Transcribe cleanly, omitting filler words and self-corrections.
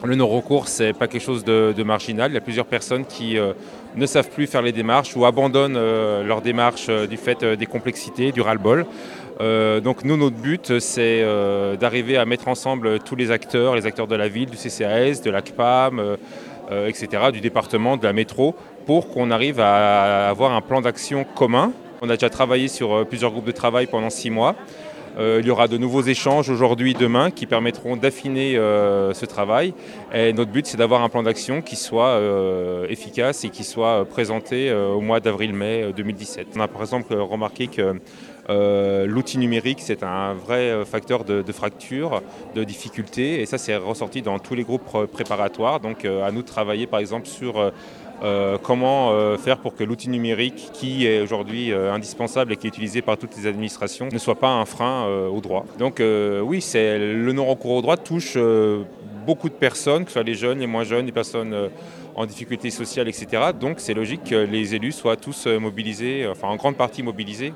Le non-recours, c'est pas quelque chose de marginal. Il y a plusieurs personnes qui ne savent plus faire les démarches ou abandonnent leurs démarches du fait des complexités, du ras-le-bol. Donc nous, notre but, c'est d'arriver à mettre ensemble tous les acteurs de la ville, du CCAS, de l'ACPAM, etc., du département, de la métro, pour qu'on arrive à avoir un plan d'action commun. On a déjà travaillé sur plusieurs groupes de travail pendant 6 mois. Il y aura de nouveaux échanges aujourd'hui, demain, qui permettront d'affiner ce travail. Et notre but, c'est d'avoir un plan d'action qui soit efficace et qui soit présenté au mois d'avril-mai 2017. On a par exemple remarqué que l'outil numérique, c'est un vrai facteur de fracture, de difficulté, et ça, c'est ressorti dans tous les groupes préparatoires. Donc, à nous de travailler, par exemple, sur comment faire pour que l'outil numérique, qui est aujourd'hui indispensable et qui est utilisé par toutes les administrations, ne soit pas un frein au droit. Donc, oui, le non-recours au droit touche beaucoup de personnes, que ce soit les jeunes, les moins jeunes, les personnes en difficulté sociale, etc. Donc, c'est logique que les élus soient tous mobilisés, enfin en grande partie mobilisés.